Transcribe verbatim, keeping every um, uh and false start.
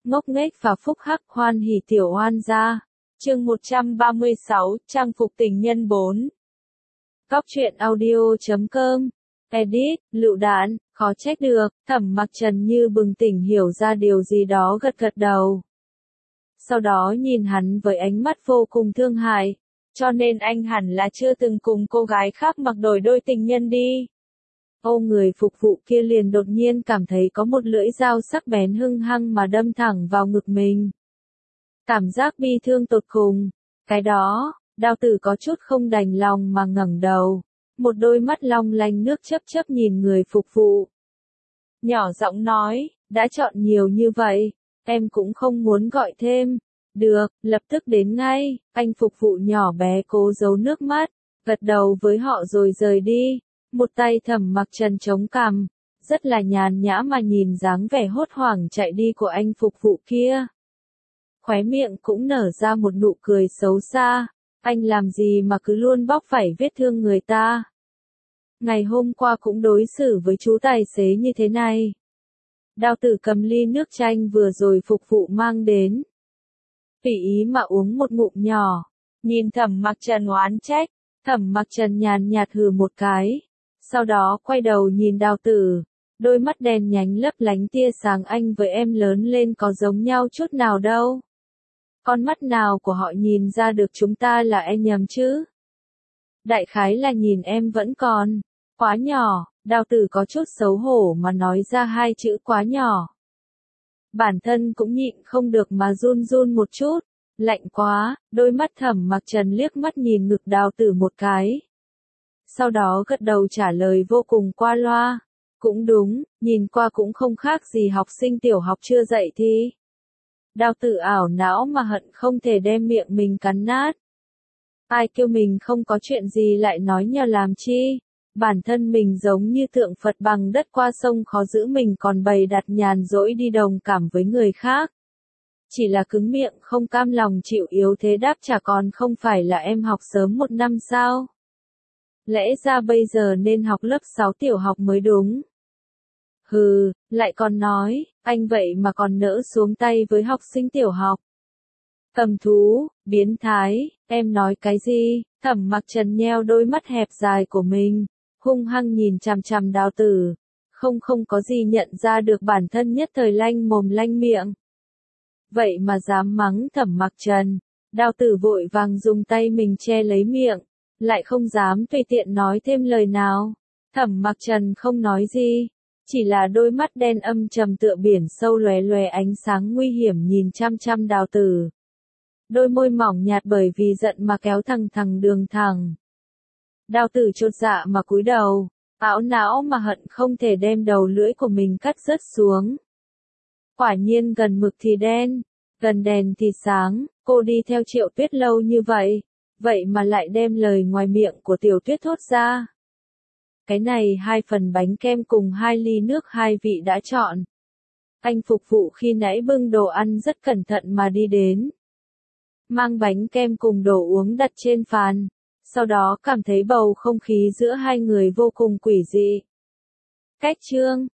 ngốc nghếch và phúc hắc hoan hỉ tiểu oan gia. Chương một trăm ba mươi sáu, trang phục tình nhân bốn. Góc truyện audio chấm com. Edit, lựu đạn, khó trách được, Thẩm Mặc Trần như bừng tỉnh hiểu ra điều gì đó gật gật đầu. Sau đó nhìn hắn với ánh mắt vô cùng thương hại, cho nên anh hẳn là chưa từng cùng cô gái khác mặc đổi đôi tình nhân đi. Ô người phục vụ kia liền đột nhiên cảm thấy có một lưỡi dao sắc bén hung hăng mà đâm thẳng vào ngực mình. Cảm giác bi thương tột cùng, cái đó, Đao Tử có chút không đành lòng mà ngẩng đầu, một đôi mắt long lanh nước chớp chớp nhìn người phục vụ. Nhỏ giọng nói, đã chọn nhiều như vậy, em cũng không muốn gọi thêm. Được, lập tức đến ngay, anh phục vụ nhỏ bé cố giấu nước mắt, gật đầu với họ rồi rời đi. Một tay Thẩm Mặc Trần chống cằm, rất là nhàn nhã mà nhìn dáng vẻ hốt hoảng chạy đi của anh phục vụ kia. Khóe miệng cũng nở ra một nụ cười xấu xa, anh làm gì mà cứ luôn bóc vảy vết thương người ta. Ngày hôm qua cũng đối xử với chú tài xế như thế này. Đao Tử cầm ly nước chanh vừa rồi phục vụ mang đến. Tùy ý mà uống một ngụm nhỏ, nhìn Thẩm Mặc Trần oán trách, Thẩm Mặc Trần nhàn nhạt hừ một cái. Sau đó quay đầu nhìn Đao Tử, đôi mắt đen nhánh lấp lánh tia sáng anh với em lớn lên có giống nhau chút nào đâu. Con mắt nào của họ nhìn ra được chúng ta là em nhầm chứ? Đại khái là nhìn em vẫn còn quá nhỏ, Đao Tử có chút xấu hổ mà nói ra hai chữ quá nhỏ. Bản thân cũng nhịn không được mà run run một chút, lạnh quá, đôi mắt Thẩm Mặc Trần liếc mắt nhìn ngực Đao Tử một cái. Sau đó gật đầu trả lời vô cùng qua loa. Cũng đúng, nhìn qua cũng không khác gì học sinh tiểu học chưa dậy thì. Đao Tử ảo não mà hận không thể đem miệng mình cắn nát. Ai kêu mình không có chuyện gì lại nói nhờ làm chi. Bản thân mình giống như tượng Phật bằng đất qua sông khó giữ mình còn bày đặt nhàn rỗi đi đồng cảm với người khác. Chỉ là cứng miệng không cam lòng chịu yếu thế đáp trả còn không phải là em học sớm một năm sao. Lẽ ra bây giờ nên học lớp sáu tiểu học mới đúng. Hừ, lại còn nói, anh vậy mà còn nỡ xuống tay với học sinh tiểu học. Cầm thú, biến thái, em nói cái gì? Thẩm Mặc Trần nheo đôi mắt hẹp dài của mình, hung hăng nhìn chằm chằm Đao Tử, không không có gì nhận ra được bản thân nhất thời lanh mồm lanh miệng. Vậy mà dám mắng Thẩm Mặc Trần, Đao Tử vội vàng dùng tay mình che lấy miệng, lại không dám tùy tiện nói thêm lời nào. Thẩm Mặc Trần không nói gì, chỉ là đôi mắt đen âm trầm tựa biển sâu lóe lóe ánh sáng nguy hiểm nhìn chăm chăm Đao Tử. Đôi môi mỏng nhạt bởi vì giận mà kéo thẳng thẳng đường thẳng. Đao Tử chột dạ mà cúi đầu, ảo não mà hận không thể đem đầu lưỡi của mình cắt rớt xuống. Quả nhiên gần mực thì đen, gần đèn thì sáng, cô đi theo Triệu Tuyết lâu như vậy, vậy mà lại đem lời ngoài miệng của Tiểu Tuyết thốt ra. Cái này hai phần bánh kem cùng hai ly nước hai vị đã chọn. Anh phục vụ khi nãy bưng đồ ăn rất cẩn thận mà đi đến. Mang bánh kem cùng đồ uống đặt trên bàn, sau đó cảm thấy bầu không khí giữa hai người vô cùng quỷ dị. Cách chương,